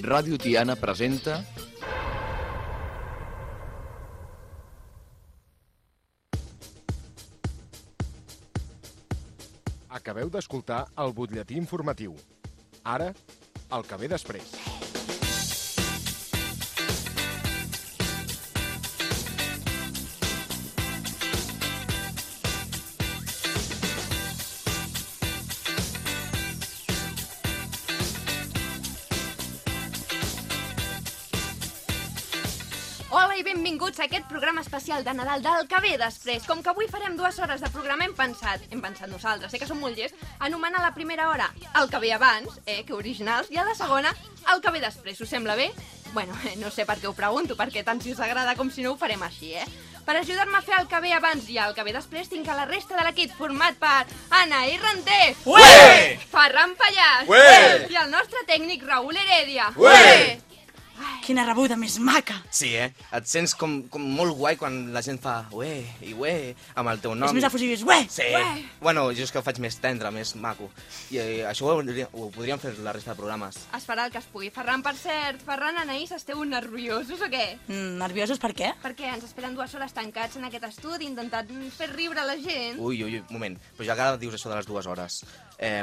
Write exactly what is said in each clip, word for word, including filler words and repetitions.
Ràdio Tiana presenta... Acabeu d'escoltar el butlletí informatiu. Ara, el que ve després. Hola i benvinguts a aquest programa especial de Nadal del que ve després. Com que avui farem dues hores de programa, hem pensat, hem pensat nosaltres, sé que som molt llest, anomenar la primera hora el que ve abans, eh, que originals, i a la segona el que ve després. Us sembla bé? Bueno, eh, no sé per què ho pregunto, perquè tant si us agrada com si no ho farem així, eh? Per ajudar-me a fer el que ve abans i el que ve després, tinc a la resta de l'equip format per Anna i Renté, Ué! Ferran Pallàs, Ué! i el nostre tècnic Raül Heredia. Ué! Quina rebuda més maca! Sí, eh? Et sents com, com molt guai quan la gent fa ué i ué amb el teu nom. És més efusiu, és ué! Sí. Ué. Bueno, jo és que ho faig més tendre, més maco. I eh, això ho, hauríem- ho podríem fer la resta de programes. Es farà el que es pugui. Ferran, per cert, Ferran, Anaïs, esteu nerviosos o què? Mm, nerviosos per què? Perquè ens esperen dues hores tancats en aquest estudi intentant fer riure la gent. Ui, ui, ui, moment. Però ja que dius això de les dues hores. Eh,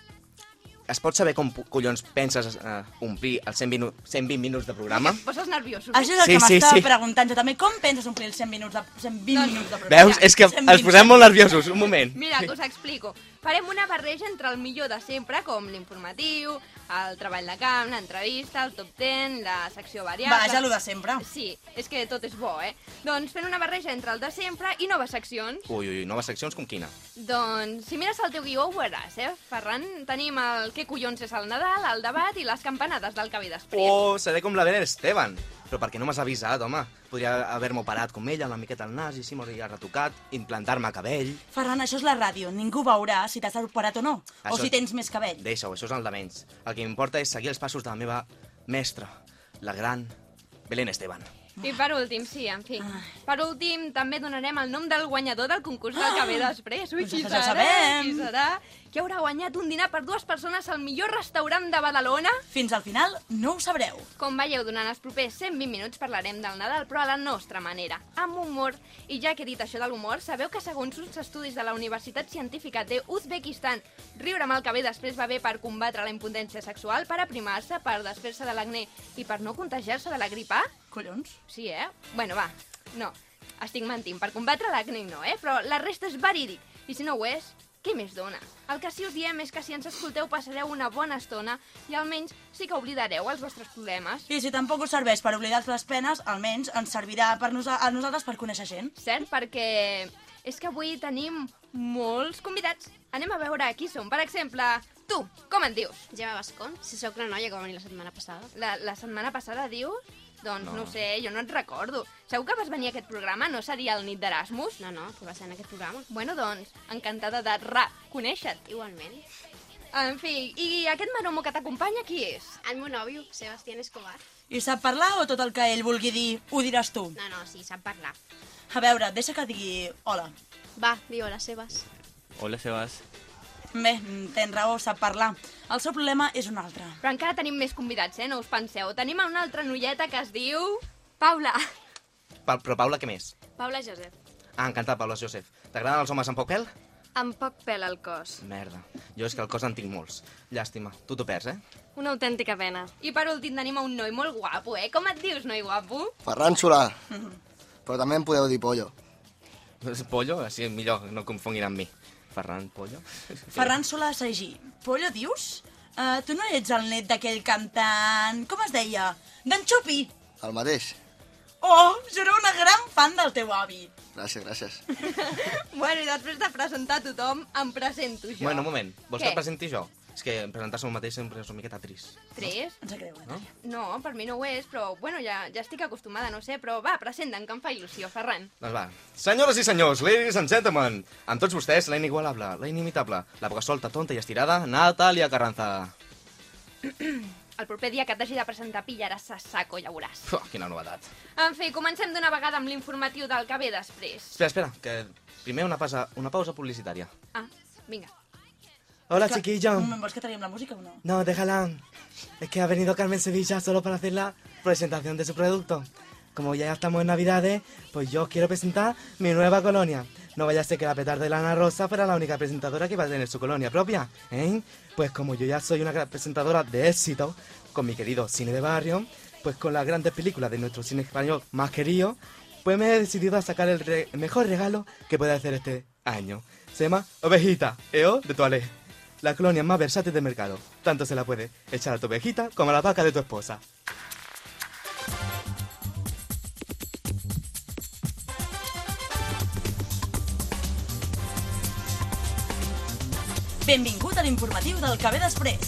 es pot saber com pu- collons penses eh, omplir els cent vint, cent vint minuts de programa? Poses nerviosos. Això és el Sí, que sí, m'estava sí. preguntant jo també. Com penses omplir els cent minuts de, cent vint Doncs- minuts de programa? Veus? És que cent ens vint. posem molt nerviosos. Un moment. Mira, us explico. Farem una barreja entre el millor de sempre, com l'informatiu, el treball de camp, l'entrevista, el top ten, la secció variable... Vaja, lo de sempre. Sí, és que tot és bo, eh? Doncs fent una barreja entre el de sempre i noves seccions. Ui, ui, noves seccions com quina? Doncs, si mires el teu guió ho veuràs, eh, Ferran? Tenim el què collons és el Nadal, el debat i les campanades del que ve després. Oh, seré com la Belén Esteban. Però per què no m'has avisat, home? Podria haver-me operat com ella, una miqueta al nas, i així m'hauria retocat, implantar-me cabell... Ferran, això és la ràdio. Ningú veurà si t'has operat o no. Això- O si tens més cabell. Deixa-ho, això és el de menys. El que m'importa és seguir els passos de la meva mestra, la gran Belén Esteban. I per últim, sí, en fi. Per últim, també donarem el nom del guanyador del concurs del que ve després. Ui, Doncs qui això ja ho serà? sabem. Qui serà? Qui haurà guanyat un dinar per dues persones al millor restaurant de Badalona? Fins al final no ho sabreu. Com veieu, durant els propers cent vint minuts parlarem del Nadal, però a la nostra manera, amb humor. I ja que he dit això de l'humor, sabeu que segons uns estudis de la Universitat Científica d'Uzbekistan, riure amb el que ve després va bé per combatre la impotència sexual, per aprimar-se, per desfer-se de l'acné i per no contagiar-se de la grip A? Collons. Sí, eh? Bueno, va, no, estic mentint, per combatre l'acné no, eh? Però la resta és verídic, i si no ho és, què més dona? El que sí us diem és que si ens escolteu passareu una bona estona i almenys sí que oblidareu els vostres problemes. I si tampoc us serveix per oblidar les penes, almenys ens servirà per nosa a nosaltres per conèixer gent. Cert, perquè és que avui tenim molts convidats. Anem a veure qui són. Per exemple, tu, com et dius? Gemma Bascón, si sóc la noia que va venir la setmana passada. La, la setmana passada dius? Doncs no. No. no sé, jo no et recordo. Segur que vas venir a aquest programa? No seria el nit d'Erasmus? No, no, que va ser en aquest programa. Bueno, doncs, encantada de reconèixer-te. Igualment. En fi, i aquest maromo que t'acompanya, qui és? El meu nòvio, Sebastián Escobar. I sap parlar o tot el que ell vulgui dir ho diràs tu? No, no, sí, sap parlar. A veure, deixa que digui hola. Va, di hola, Sebas. Hola, Sebas. Bé, tens raó, sap parlar. El seu problema és un altre. Però encara tenim més convidats, eh? No us penseu. Tenim una altra noieta que es diu... Paula. Pa però, Paula, què més? Paula Josep. Ah, encantat, Paula Josep. T'agraden els homes amb poc pèl? Amb poc pèl al cos. Merda. Jo és que al cos en tinc molts. Llàstima. Tu t'ho perds, eh? Una autèntica pena. I per últim tenim un noi molt guapo, eh? Com et dius, noi guapo? Ferran Solà. Però també em podeu dir Pollo. Pollo? Així millor, no confonguin amb mi. Ferran Pollo? Ferran Solà Sagí. Pollo, dius? Uh, tu no ets el net d'aquell cantant... Com es deia? D'en Xupi. El mateix. Oh, jo era una gran fan del teu avi. Gràcies, gràcies. Bueno, i després de presentar tothom, em presento jo. Bueno, un moment. Vols Què? que et presenti jo? És que presentar-se un mateix sempre és una miqueta trist. Tres? Ens creu, eh? No? No, per mi no ho és, però, bueno, ja, ja estic acostumada, no sé, però va, presenta'm, que em fa il·lusió, Ferran. Doncs va. Senyores i senyors, ladies and gentlemen, amb tots vostès, la inigualable, la inimitable, la boca solta, tonta i estirada, Natàlia Carranza. El proper dia que t'hagi de presentar pillaràs a saco, ja veuràs. Uf, quina novetat. En fi, comencem d'una vegada amb l'informatiu del que ve després. Espera, espera, que primer una pausa, una pausa publicitària. Ah, vinga. Hola, És que- chiquillo. Un moment, vols que traiem la música o no? No, déjala. Es que ha venido Carmen Sevilla solo para hacer la presentación de su producto. Como ya estamos en Navidades, pues yo quiero presentar mi nueva colonia. No vaya a ser que la petarda de la Ana Rosa fuera la única presentadora que va a tener su colonia propia, ¿eh? Pues como yo ya soy una gran presentadora de éxito, con mi querido cine de barrio, pues con las grandes películas de nuestro cine español más querido, pues me he decidido a sacar el, re- el mejor regalo que pueda hacer este año. Se llama Ovejita, E O de Toilette. La colonia más versátil del mercado. Tanto se la puede echar a tu ovejita como a la vaca de tu esposa. Benvingut a l'informatiu del que ve després.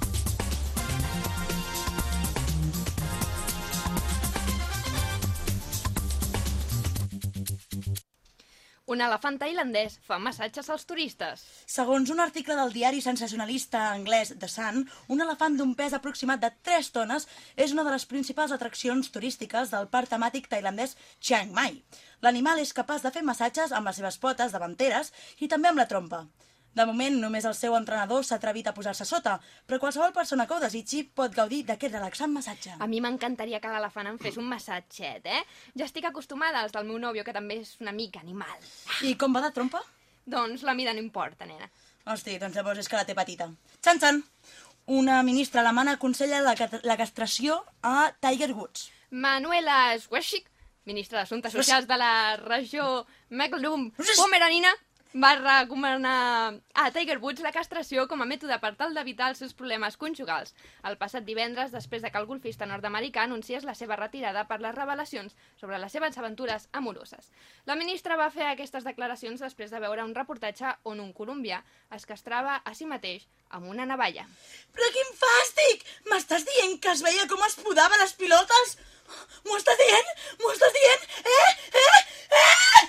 Un elefant tailandès fa massatges als turistes. Segons un article del diari sensacionalista anglès The Sun, un elefant d'un pes aproximat de tres tones és una de les principals atraccions turístiques del parc temàtic tailandès Chiang Mai. L'animal és capaç de fer massatges amb les seves potes davanteres i també amb la trompa. De moment, només el seu entrenador s'ha atrevit a posar-se sota, però qualsevol persona que ho desitgi pot gaudir d'aquest relaxant massatge. A mi m'encantaria que l'elefant em fes un massatget, eh? Ja estic acostumada als del meu nòvio, que també és una mica animal. I com va de trompa? Doncs la mida no importa, nena. Hosti, doncs llavors és que la té petita. Txan, txan! Una ministra alemana aconsella la, la castració a Tiger Woods. Manuela Schwesig, ministra d'Assumptes Socials de la regió Mecklenburg-Pomeranina, va recomanar a Tiger Woods la castració com a mètode per tal d'evitar els seus problemes conjugals. El passat divendres, després de que el golfista nord-americà anunciés la seva retirada per les revelacions sobre les seves aventures amoroses. La ministra va fer aquestes declaracions després de veure un reportatge on un colombià es castrava a si mateix amb una navalla. Però quin fàstic! M'estàs dient que es veia com es podava les pilotes? M'ho estàs dient? M'ho estàs dient? Eh? Eh? Eh?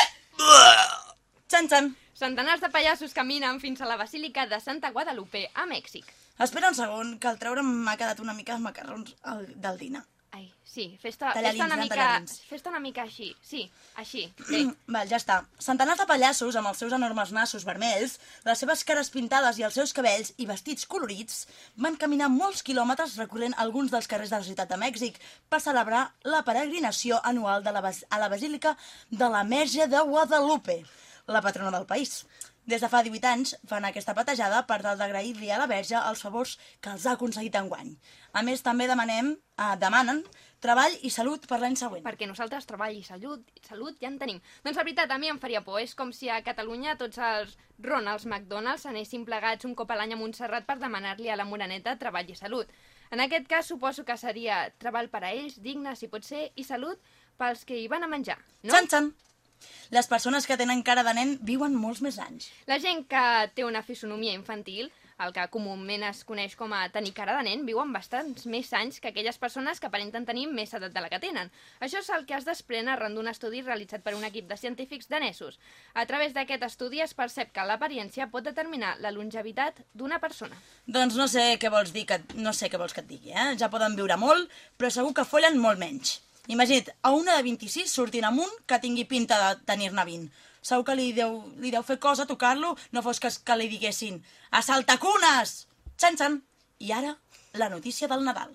Eh? Txan, txan. Centenars de pallassos caminen fins a la Basílica de Santa Guadalupe, a Mèxic. Espera un segon, que al treure'm m'ha quedat una mica els macarrons al, del dinar. Ai, sí, fes-te Tallarins, fes una, nen, mica, tallarins. fes una mica així, sí, així. Bé. Val, ja està. Centenars de pallassos amb els seus enormes nassos vermells, les seves cares pintades i els seus cabells i vestits colorits van caminar molts quilòmetres recorrent alguns dels carrers de la ciutat de Mèxic per celebrar la peregrinació anual de la bas a la Basílica de la Verge de Guadalupe, la patrona del país. Des de fa divuit anys fan aquesta patejada per tal d'agrair-li a la Verge els favors que els ha aconseguit enguany. A més, també demanem, eh, demanen treball i salut per l'any següent. Perquè nosaltres treball i salut, salut ja en tenim. Doncs la veritat, a mi em faria por. És com si a Catalunya tots els Ronalds McDonald's anessin plegats un cop a l'any a Montserrat per demanar-li a la Moreneta treball i salut. En aquest cas suposo que seria treball per a ells, digne si pot ser, i salut pels que hi van a menjar, no? Txan, txan! Les persones que tenen cara de nen viuen molts més anys. La gent que té una fisonomia infantil, el que comúment es coneix com a tenir cara de nen, viuen bastants més anys que aquelles persones que aparenten tenir més edat de la que tenen. Això és el que es desprèn arran d'un estudi realitzat per un equip de científics danesos. A través d'aquest estudi es percep que l'apariència pot determinar la longevitat d'una persona. Doncs no sé què vols dir, que, no sé què vols que et digui, eh? Ja poden viure molt, però segur que follen molt menys. Imagina't, a una de vint-i-sis sortint amunt que tingui pinta de tenir-ne vint. Segur que li deu, li deu fer cosa tocar-lo, no fos que, que li diguessin a saltacunes! Txan, txan! I ara, la notícia del Nadal.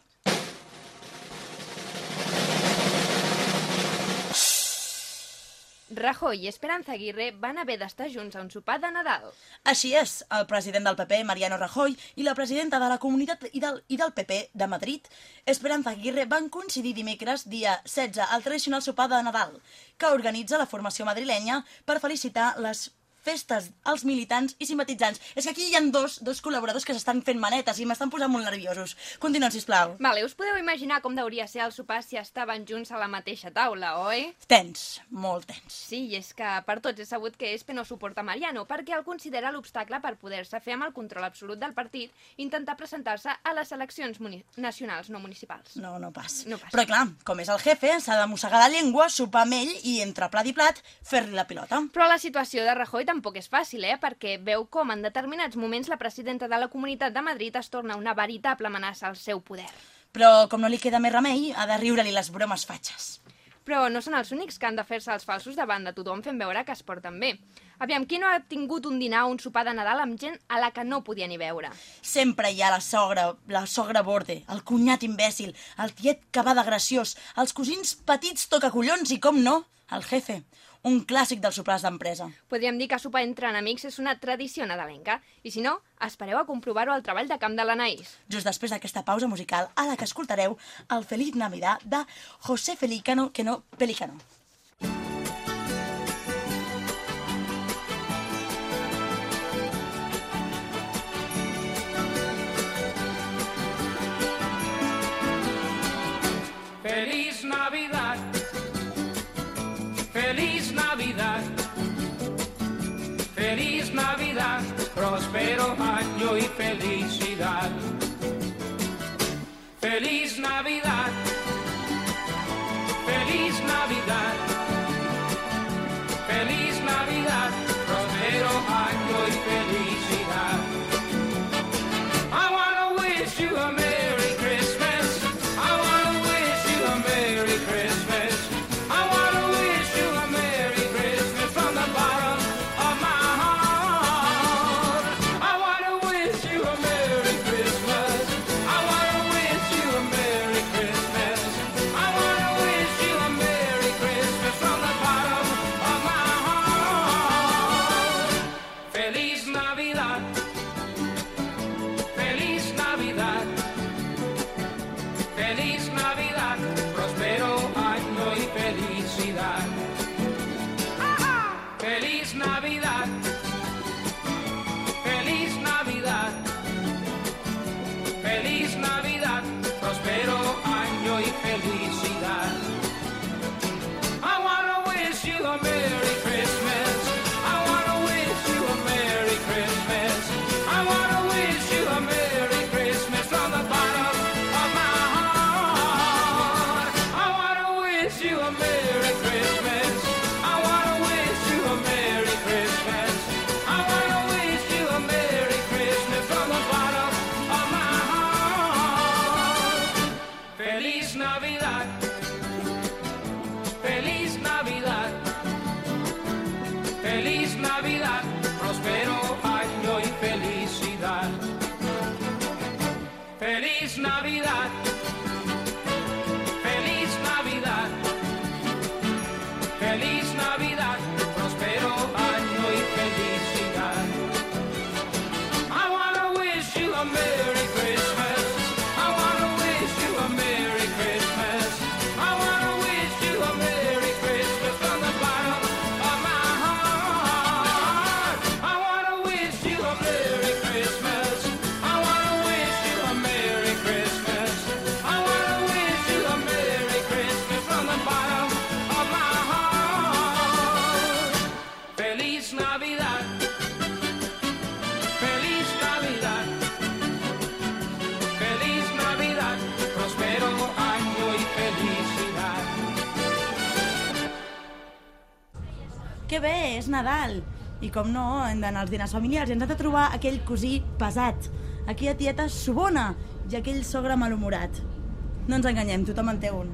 Rajoy i Esperanza Aguirre van haver d'estar junts a un sopar de Nadal. Així és, el president del P P, Mariano Rajoy, i la presidenta de la Comunitat i del, i del P P de Madrid, Esperanza Aguirre, van coincidir dimecres, dia setze, al tradicional sopar de Nadal, que organitza la formació madrilenya per felicitar les festes als militants i simpatitzants. És que aquí hi ha dos, dos col·laboradors que s'estan fent manetes i m'estan posant molt nerviosos. Continuem, sisplau. Vale, us podeu imaginar com deuria ser el sopar si estaven junts a la mateixa taula, oi? Tens, molt tens. Sí, i és que per tots és sabut que Espe no suporta Mariano, perquè el considera l'obstacle per poder-se fer amb el control absolut del partit i intentar presentar-se a les eleccions nacionals, no municipals. No, no pas. No pas. Però clar, com és el jefe, s'ha de mossegar la llengua, sopar amb ell i entre plat i plat fer-li la pilota. Però la situació de Rajoy tampoc és fàcil, eh? Perquè veu com en determinats moments la presidenta de la Comunitat de Madrid es torna una veritable amenaça al seu poder. Però com no li queda més remei, ha de riure-li les bromes fatxes. Però no són els únics que han de fer-se els falsos davant de tothom fent veure que es porten bé. Aviam, qui no ha tingut un dinar o un sopar de Nadal amb gent a la que no podia ni veure? Sempre hi ha la sogra, la sogra borde, el cunyat imbècil, el tiet que va de graciós, els cosins petits tocacollons i, com no, el jefe. Un clàssic dels sopars d'empresa. Podríem dir que sopar entre enemics és una tradició nadalenca. I si no, espereu a comprovar-ho al treball de camp de l'Anaïs. Just després d'aquesta pausa musical, a la que escoltareu el Feliz Navidad de José Felicano, que no Pelicano. Feliz Navidad, Feliz Navidad, Feliz Navidad, próspero año y felicidad. Feliz Navidad, Feliz Navidad, Feliz Navidad, próspero año y felicidad. I wanna wish you a Merry Christmas. I wanna wish you a Merry Christmas. I wanna wish you a Merry Christmas from the bottom of my heart. I wanna wish you a Merry Christmas. I wanna wish you a Merry Christmas. I wanna wish you a Merry Christmas from the bottom of my heart. Feliz Navidad. Feliz Navidad. Feliz Navidad, próspero año y felicidad. Feliz Navidad, Feliz Navidad, Feliz Navidad, próspero año y felicidad. I wanna wish you a Merry Christmas. I wanna wish you a Merry Christmas. I wanna wish you a Merry Christmas from the bottom of my heart. I wanna wish you a Merry Christmas. I wanna wish you a Merry Christmas. I wanna wish you a Merry Christmas from the bottom of my heart. Feliz Navidad. Feliz Navidad. Feliz Navidad. Próspero año y felicidad. Feliz Navidad. Feliz Navidad. Feliz Navidad. Próspero año y felicidad. I wanna wish you a Merry Christmas. I wanna wish you a Merry Christmas. I wanna wish you a Merry Christmas from the bottom of my heart. I wanna wish you a Merry Christmas. I wanna wish you a Merry Christmas. I wanna wish you a Merry Christmas from the bottom of my heart. Feliz Navidad. Feliz Navidad. Feliz Navidad. Próspero año y felicidad. Que bé, és Nadal. I com no, hem d'anar als dinars familiars i ens hem de trobar aquell cosí pesat, aquella tieta sobona i aquell sogre malhumorat. No ens enganyem, tothom en té un.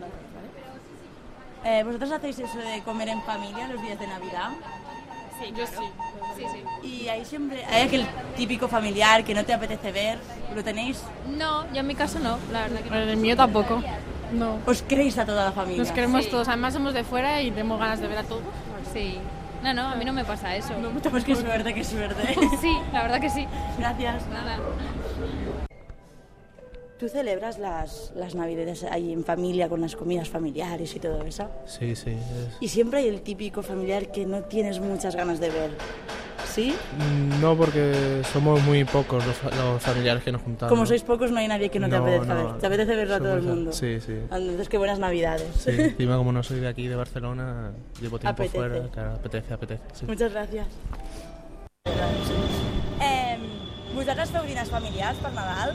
Eh, ¿Vosotros hacéis eso de comer en familia los días de Navidad? Sí, yo sí. Sí, sí. Y ahí siempre hay aquel típico familiar que no te apetece ver, ¿lo tenéis? No, yo en mi caso no, la verdad que no. En el mío tampoco. No. ¿Os queréis a toda la familia? Nos queremos Sí. todos. Además somos de fuera y tenemos ganas de ver a todos. Sí. No, no, a mí no me pasa eso. Pues qué suerte, qué suerte. Sí, la verdad que sí. Gracias. Nada. ¿Tú celebras las, las navidades ahí en familia, con las comidas familiares y todo eso? Sí, sí. es- Y siempre hay el típico familiar que no tienes muchas ganas de ver. ¿Sí? Mm, No, porque somos muy pocos los, fa- los familiares que nos juntamos. Como sois pocos, no hay nadie que no, te No, apetezca no. ver. Te apetece verlo a todo el Somos- mundo. Sí, sí. Entonces, qué buenas navidades. Sí, encima como no soy de aquí, de Barcelona, llevo tiempo Apetece. fuera, claro, apetece, apetece. Sí. Muchas gràcies. Eh, vosaltres feu dinars familiars per Nadal?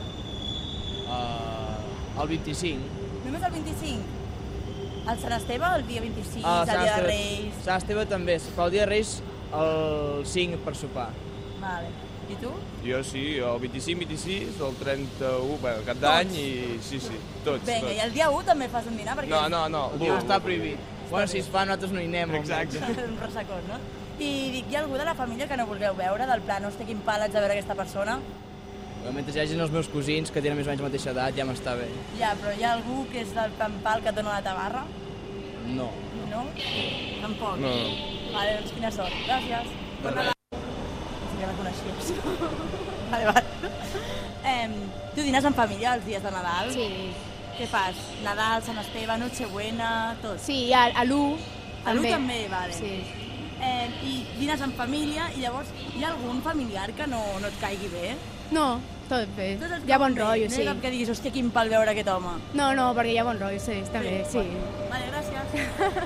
Uh, el vint-i-cinc. Només el vint-i-cinc? El Sant Esteve el dia vint-i-sis, Ah, el Sant dia de Esteve- Reis... Sant Esteve també, però el dia de Reis el cinc per sopar. Vale. I I tu? Jo sí, el vint-i-cinc, vint-i-sis, el trenta-u, bueno, cap d'any i sí, sí, tots, Vinga, tots. i el dia u també fas un dinar? Perquè No, no, no, l'u. No, està prohibit. Bueno, si es fa, nosaltres no hi anem. Exacte. Un ressacón, no? I dic, hi ha algú de la família que no vulgueu veure, del plan, hosti, quin pal haig de veure aquesta persona? Mentre hi hagin els meus cosins, que tenen més o menys la mateixa edat, ja m'està bé. Ja, però hi ha algú que és del plan pal que et dona la tabarra? No. No? Tampoc? No. Vale, doncs quina sort. Gràcies. Bon Nadal. Sí que la coneixies. Vale, vale. Eh, tu dines en família els dies de Nadal? Sí. Què fas? Nadal, Sant Esteve, Nochebuena, tot? Sí, a, a l'u A l'u també. també, vale. Sí. Eh, I dines en família i llavors hi ha algun familiar que no, no et caigui bé? No, tot bé. Tots et Hi ha bon cauen bé? rotllo, No sí. hi ha cap que diguis, hòstia, quin pal veure aquest home. No, no, perquè hi ha bon rotllo, sí, està bé, sí. Vale, gràcies.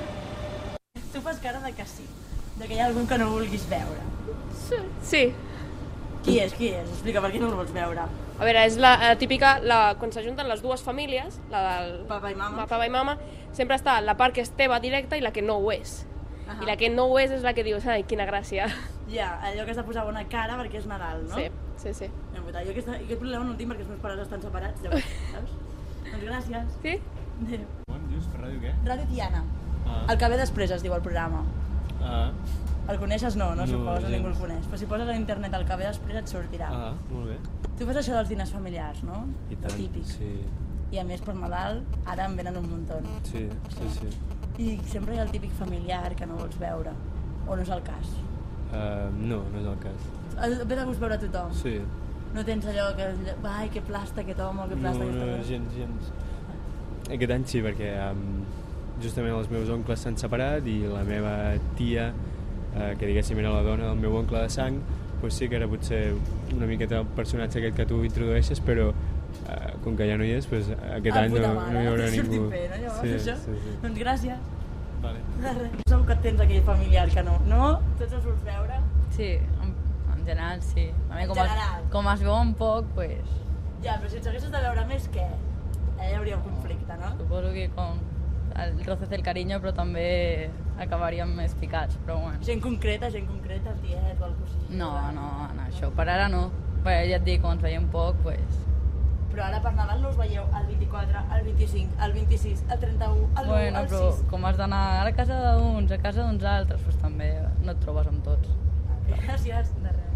Tu fas cara de que sí, de que hi ha algú que no vulguis veure. Sí. Qui és, qui és? Explica, per què no el vols veure? A veure, és la, la típica, la, quan s'ajunten les dues famílies, la del papa i mama, papa i mama, sempre està la part que és teva directa i la que no ho és. Ahà. I la que no ho és és la que dius, ai, quina gràcia. Ja, allò que has de posar bona cara perquè és Nadal, no? Sí, sí, sí. Ja, jo aquesta, aquest problema no el tinc perquè els meus pares estan separats, llavors, saps? Doncs gràcies. Sí? Adéu. On dius? Per ràdio què? Ràdio Tiana. Ah. El que ve després es diu el programa. Ah, El coneixes? No, no, No, suposo, gens. ningú el coneix. Però si poses a internet el que ve després et sortirà. ah, molt bé. Tu fas això dels diners familiars, no? I tant, Típic. sí, I a més per Nadal ara en venen un muntó. sí, sí, sí. I sempre hi ha el típic familiar que no vols veure. O no és el cas? Uh, no, no és el cas. El- Ve de gust veure tothom. Sí. No tens allò que... Ai, que plasta aquest home, que No, plasta no, aquesta dona. gens, gens. Aquest any sí, perquè um, justament els meus oncles s'han separat i la meva tia, uh, que diguéssim era la dona del meu oncle de sang, pues sí que era potser una miqueta el personatge aquest que tu introdueixes, però uh, com que ja no hi és, pues, aquest Ah, any no, puta no mare, hi haurà t'ha sortit ningú. bé, no, llavors, sí, això? sí, sí. Doncs gràcies. Vale. De res. Segur que tens aquell familiar que no, no? Tots els vols veure? Sí, en, en general sí. A mi, En com, general. Es, com es veuen poc, pues, Ja, però si ens haguessis de veure més, què? Allà hi hauria un conflicte, no? suposo que com el roces del carinyo, però també acabaríem més picats, però bueno. Gent concreta, gent concreta, el tiet o el cosí. No, no, no, això per ara no. Bé, ja et dic, com ens veiem poc, pues... Però ara per Nadal no us veieu el vint-i-quatre, el vint-i-cinc, el vint-i-sis, el trenta-u, el l'u, Bueno, el però sis... com has d'anar a casa d'uns, a casa d'uns altres, pues també no et trobes amb tots. Gràcies, de res.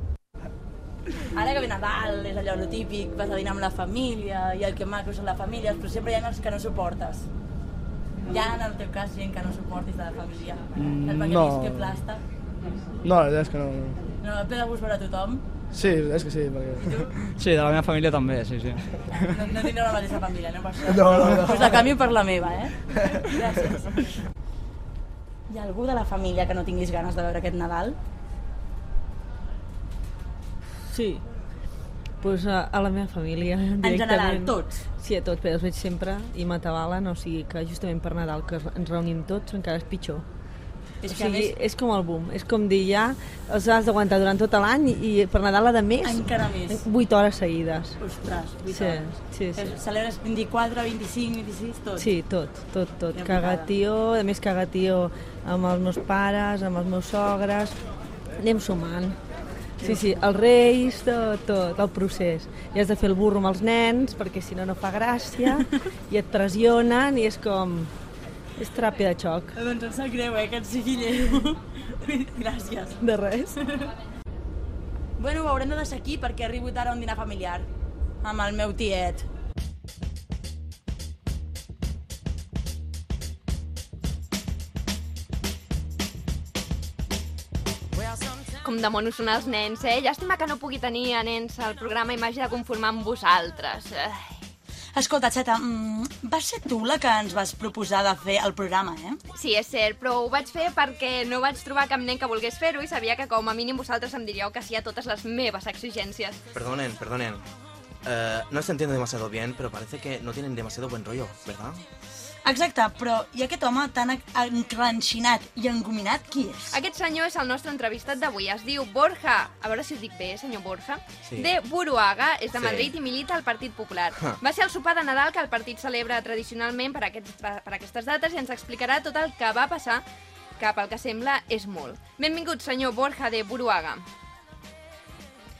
Ara que ve Nadal, és allò lo típic, vas a dinar amb la família, i el que maco són la família, però sempre hi ha els que no suportes. Hi ha en el teu cas gent que no suportis de la família. Mm, El perquè no. dius que plasta. No, la veritat és que no. No, et ve de gust veure a tothom. Sí, és que sí, perquè... Sí, de la meva família també, sí, sí. No, no tindreu la mateixa família, no? Per això. No, no, no. Pues la canvio per la meva, eh? Gràcies. Hi ha algú de la família que no tinguis ganes de veure aquest Nadal? Sí, pues a, a la meva família directament. general, tots? Sí, a tots, però els veig sempre i m'atabalen, o sigui que justament per Nadal que ens reunim tots encara és pitjor. És o que a sigui, més- és com el boom, és com dir ja els has d'aguantar durant tot l'any i per Nadal a de més Encara més. vuit hores seguides. Ostres, vuit Sí, hores. sí, sí. Celebres vint-i-quatre, vint-i-cinc, vint-i-sis, tot? Sí, tot, tot, tot. Que Cagatió, a més cagatió amb els meus pares, amb els meus sogres, anem sumant. Sí, sí, els reis, tot, tot, el procés. I has de fer el burro amb els nens, perquè si no, no fa gràcia, i et pressionen, i és com... és teràpia de xoc. Doncs em sap greu, eh, que et sigui lleu. Gràcies. De res. Bueno, ho haurem de deixar aquí perquè arribo ara a un dinar familiar amb el meu tiet. Com de monos són els nens, eh? Llàstima que no pugui tenir a nens al programa i m'hagi de conformar amb vosaltres. Ai. Escolta, Xeta, mm, vas ser tu la que ens vas proposar de fer el programa, eh? Sí, és cert, però ho vaig fer perquè no vaig trobar cap nen que volgués fer-ho i sabia que com a mínim vosaltres em diríeu que sí a totes les meves exigències. Perdonen, perdonen. Eh, no se entiende demasiado bien, pero parece que no tienen demasiado buen rollo, ¿verdad? Exacte, però i aquest home tan encranxinat i engominat, qui és? Aquest senyor és el nostre entrevistat d'avui. Es diu Borja, a veure si ho dic bé, senyor Borja, Sí. de Buruaga, és de Sí. Madrid i milita al Partit Popular. Ah. Va ser el sopar de Nadal que el partit celebra tradicionalment per, aquests, per aquestes dates i ens explicarà tot el que va passar, que pel que sembla és molt. Benvingut, senyor Borja de Buruaga.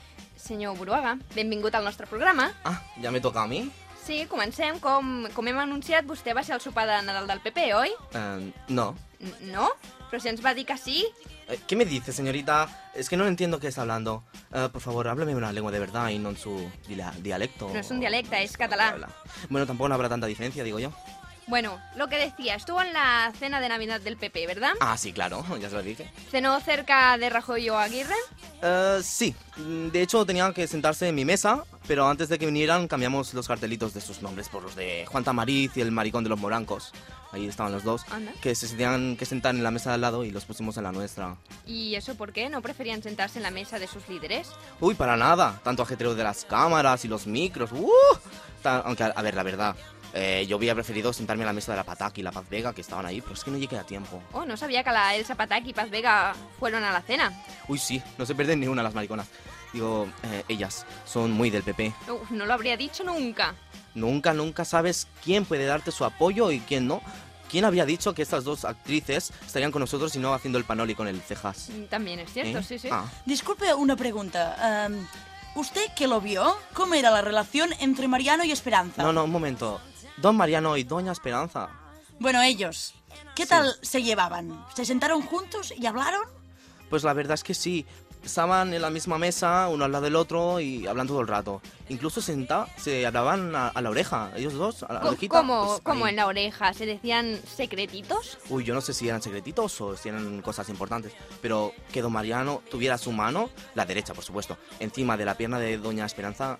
senyor Buruaga, benvingut al nostre programa. Ah, ja me toca a mi? Sí, comencem. Com, com hem anunciat, vostè va ser al sopar de Nadal del P P, oi? Eh, no. N no? Però si ens va dir que sí. Eh, ¿Qué me dice, señorita? Es que no entiendo qué está hablando. Eh, por favor, háblame una lengua de verdad y no en su dia- dialecto. No és un dialecte, és català. Bueno, tampoco no habrá tanta diferencia, digo yo. Bueno, lo que decía, estuvo en la cena de Navidad del P P, ¿verdad? Ah, sí, claro, ya se lo dije. ¿Cenó cerca de Rajoy o Aguirre? Eh, sí, de hecho tenían que sentarse en mi mesa, pero antes de que vinieran cambiamos los cartelitos de sus nombres por los de Juan Tamariz y el maricón de los morancos. Ahí estaban los dos, Anda. que se tenían que sentar en la mesa de al lado y los pusimos en la nuestra. ¿Y eso por qué? ¿No preferían sentarse en la mesa de sus líderes? Uy, para nada, tanto ajetreo de las cámaras y los micros, ¡uh! Ta- Aunque, a, a ver, la verdad, eh, yo hubiera preferido sentarme en la mesa de la Pataki y la Paz Vega, que estaban ahí, pero es que no llegué a tiempo. Oh, no sabía que la Elsa Patak y Paz Vega fueron a la cena. Uy, sí, no se pierden ni una las mariconas. Digo, eh, ellas son muy del P P. Uf, no lo habría dicho nunca. Nunca, nunca sabes quién puede darte su apoyo y quién no. ¿Quién habría dicho que estas dos actrices estarían con nosotros y no haciendo el panoli con el cejas? También es cierto, ¿Eh? sí, sí. Ah. Disculpe una pregunta. Um, ¿Usted que lo vio? ¿Cómo era la relación entre Mariano y Esperanza? No, no, un momento. Don Mariano y Doña Esperanza. Bueno, ellos. ¿Qué tal se llevaban? ¿Se sentaron juntos y hablaron? Pues la verdad es que sí. Estaban en la misma mesa, uno al lado del otro y hablan todo el rato. Incluso senta, se hablaban a, a la oreja, ellos dos, a la Co- orejita. ¿Cómo, pues, cómo ahí. en la oreja? ¿Se decían secretitos? Uy, yo no sé si eran secretitos o si eran cosas importantes, pero que don Mariano tuviera su mano, la derecha por supuesto, encima de la pierna de doña Esperanza,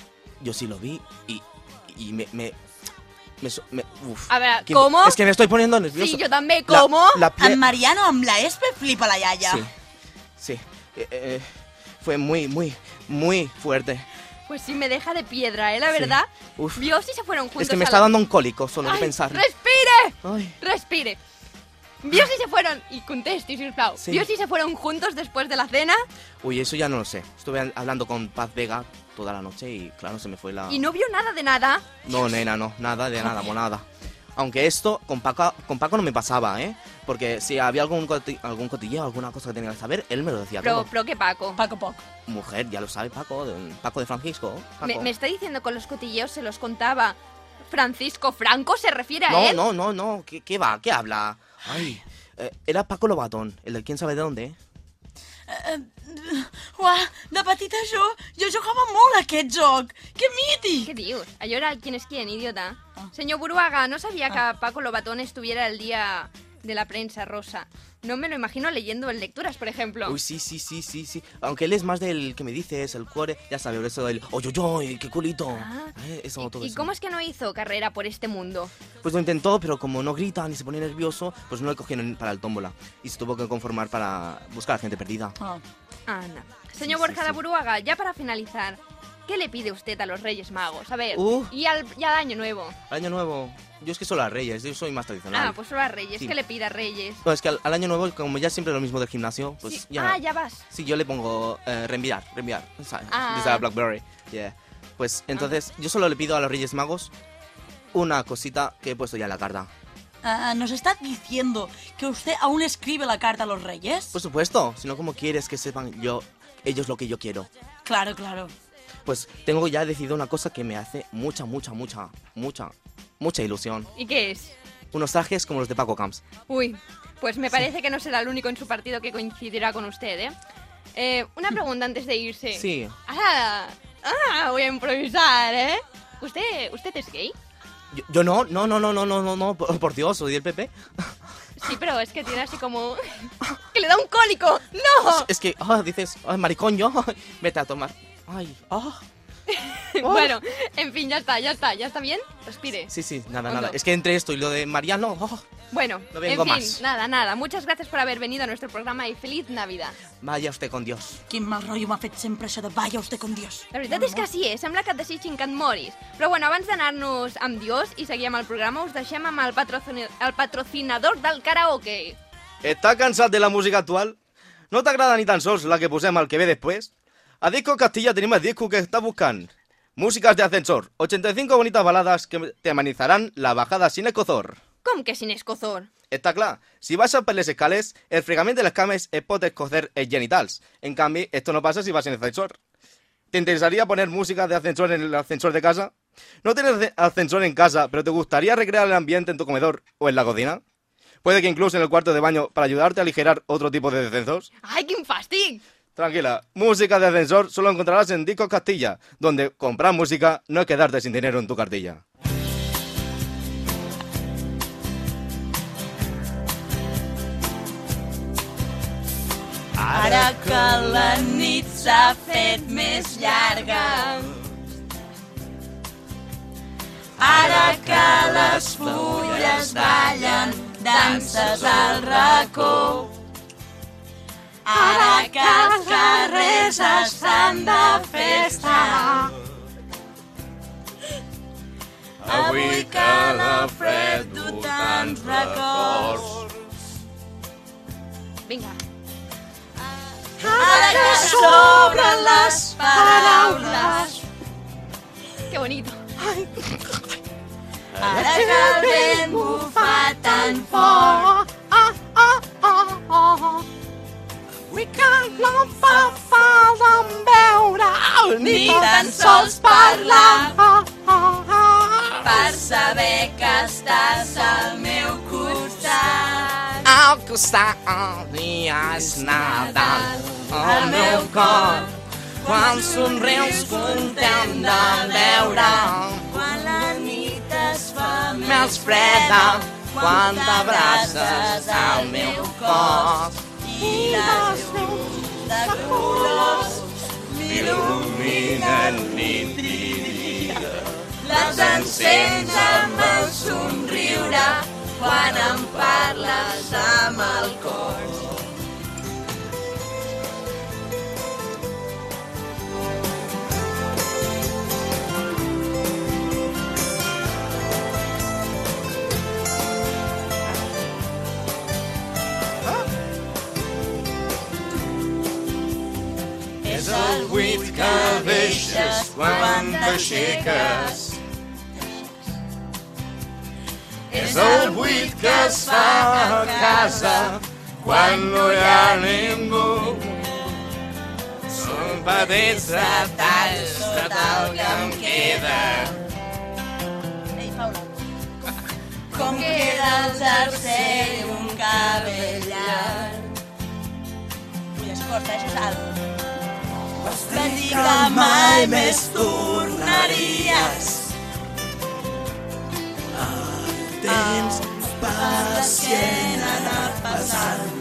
yo sí lo vi y, y me... me, me, so- me- uf. A ver, Que- ¿cómo? Es que me estoy poniendo nervioso. Sí, yo també. La- ¿Cómo? la pie- En Mariano amb la espe flipa la iaia. Sí, sí. Eh, eh, fue muy, muy, muy fuerte. Pues sí, me deja de piedra, ¿eh? La Sí. verdad. Uf. Vio si se fueron juntos Es que me a está la- dando un cólico solo de Ai, pensar. ¡Respire! Ay. ¡Respire! ¿Vio si se fueron? Y contesti, sisplau. Sí. ¿Vio si se fueron juntos después de la cena? Uy, eso ya no lo sé. Estuve al- hablando con Paz Vega toda la noche y claro, se me fue la... Y no vio nada de nada. No, nena, no, nada de nada, monada. Aunque esto con Paco, con Paco no me pasaba, ¿eh? Porque si había algún, coti- algún cotilleo, alguna cosa que tenía que saber, él me lo decía Pero, todo. pero ¿qué Paco? Paco Poc. Mujer, ya lo sabe Paco, de, Paco de Francisco. Paco. Me, me está diciendo con los cotilleos se los contaba Francisco Franco, ¿se refiere a No, él? no, no, no, ¿qué, qué va? ¿Qué habla? Ay, eh, era Paco Lobatón, el de quién sabe de dónde, ¿eh? Uh, uah, de petita jo, jo jugava molt a aquest joc. Que mític! ¿Qué dios? Allò era quién es quién, idiota. Señor Buruaga, no sabía que Paco Lobatón estuviera el día de la prensa rosa. No me lo imagino leyendo en lecturas, por ejemplo. Uy, sí, sí, sí, sí, sí. Aunque él es más del que me dices, el cuore, ya sabes, eso del oy, oy, oy, qué culito. Ah. Eh, eso, todo ¿Y eso. cómo es que no hizo carrera por este mundo? Pues lo intentó, pero como no grita ni se pone nervioso, pues no le cogieron para el tómbola. Y se tuvo que conformar para buscar a gente perdida. Anda. Señor Sí, sí, Borja de sí. Buruaga, ya para finalizar, ¿qué le pide usted a los Reyes Magos? A ver, Uh. y, al, y al Año Nuevo. Al año nuevo, yo es que solo a Reyes, yo soy más tradicional. Ah, pues solo a Reyes. Sí. ¿Qué le pide a Reyes? No, es que al, al año nuevo, como ya siempre lo mismo del gimnasio, pues Sí. ya... Ah, ya vas. Sí, yo le pongo eh, reenviar, reenviar, ¿sabes? Ah. Desde la BlackBerry, yeah. Pues entonces, yo solo le pido a los Reyes Magos una cosita que he puesto ya en la carta. Ah, ¿nos está diciendo que usted aún escribe la carta a los reyes? Por supuesto, si no, ¿cómo quieres que sepan yo, ellos lo que yo quiero? Claro, claro. Pues tengo ya decidido una cosa que me hace mucha, mucha, mucha, mucha, mucha ilusión. ¿Y qué es? Unos trajes como los de Paco Camps. Uy, pues me parece que no será el único en su partido que coincidirá con usted, ¿eh? Eh, una pregunta antes de irse. Sí. Ah, ah, voy a improvisar, ¿eh? ¿Usted, usted es gay? Yo, yo no, no, no, no, no, no, no, no, por, por Dios, soy del P P. Sí, pero es que tiene así como... ¡Que le da un cólico! ¡No! Es que, ah, dices, ay, maricón yo, vete a tomar. Ay, ah. Bueno, en fin, ya está, ya está, ya está bien. Respire. Sí, sí, nada, Hondo. nada. Es que entre esto y lo de Mariano, oh, Bueno, No vengo en fin, más. nada, nada. Muchas gracias por haber venido a nuestro programa y feliz Navidad. vaya usted con Dios. Quin mal rotllo m'ha fet sempre això de vaya usted con Dios. La veritat és que sí, eh? Sembla que et desitgin que et moris. Però bueno, abans d'anar-nos amb Dios i seguir amb el programa, us deixem amb el, patrocini el patrocinador del karaoke. ¿Estás cansado de la música actual? ¿No te agrada ni tan sols la que posemos al que ve después? A Disco Castilla tenemos el disco que estás buscando. Músicas de ascensor, ochenta y cinco bonitas baladas que te amenizarán la bajada sin escozor. Com que sin escozor? Està clar, si baixes per les escales, el fregament de les cames es pot escocer els genitals. En canvi, esto no passa si vas en ascensor. ¿Te interesaría poner música de ascensor en el ascensor de casa? ¿No tienes ascensor en casa, pero te gustaría recrear el ambiente en tu comedor o en la cocina? Puede que incluso en el cuarto de baño para ayudarte a aligerar otro tipo de descensos. Ai, quin fàstic! Tranquila, música de ascensor solo encontrarás en Discos Castilla, donde comprar música no es quedarte sin dinero en tu cartilla. Ara que la nit s'ha fet més llarga, ara que les fulles ballen danses al racó, ara que els carrers estan de festa, avui que la fred du tants records. Vinga. Ara que s'obren les paraules, Que bonito. ara que el vent bufa tan fort, avui que no fa falta veure ni tan sols parlar per saber que estàs al meu costat. Al costat i és nedant el meu cor. Quan somrius content de veure, Quan la nit es fa més freda, quan t'abraces al meu cos. i les llums de colors m'il·luminen nit i dia. Les encens amb el somriure quan em parles amb el cor. És el buit que deixes quan t'aixeques. És el buit que es fa a casa quan no hi ha ningú. Són petits detalls de tal que em queda. Ei, Paula. Com queda el jersei i un cabell llarg. Ui, és forta, això és alt. Va dir que mai més tornaries. El temps per l'esquena anar passant.